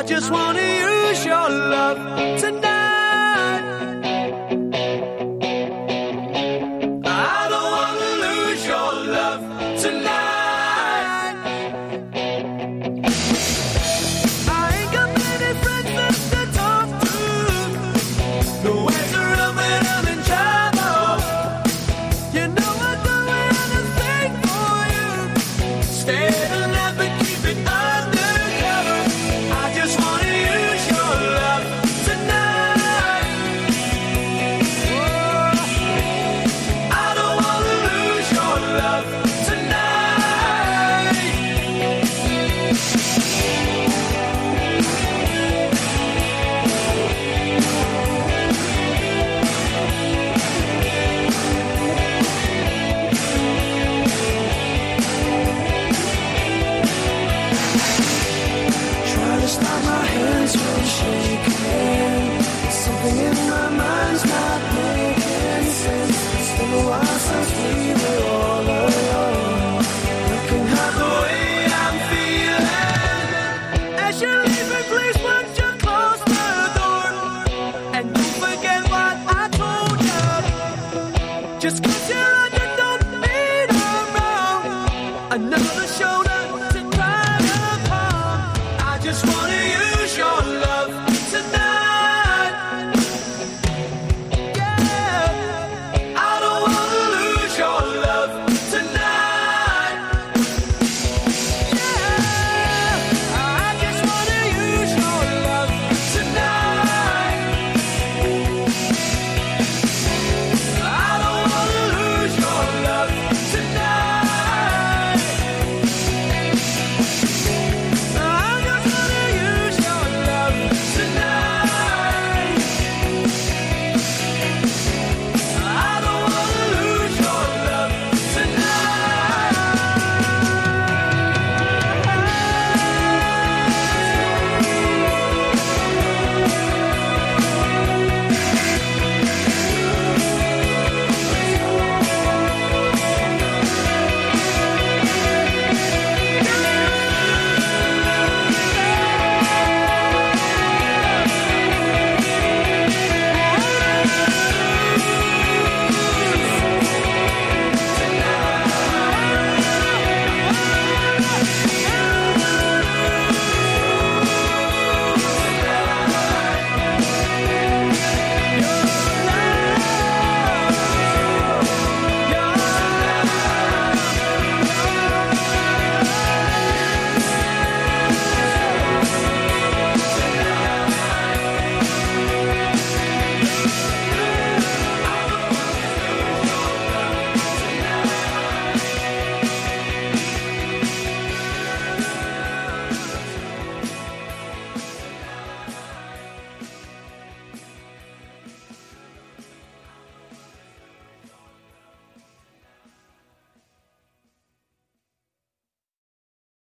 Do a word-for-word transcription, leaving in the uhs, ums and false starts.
just wanna use your love tonight. I don't wanna lose your love tonight. I ain't got many friends left to talk to. Nowhere to run when I'm in trouble. You know I'd do anything for you. Stay the night but keep it undercover. I just wanna use your love tonight. Whoa. I don't wanna lose your love tonight. Try to stop my hands from shaking. Something in my mind's not making sense. It's been a while since we were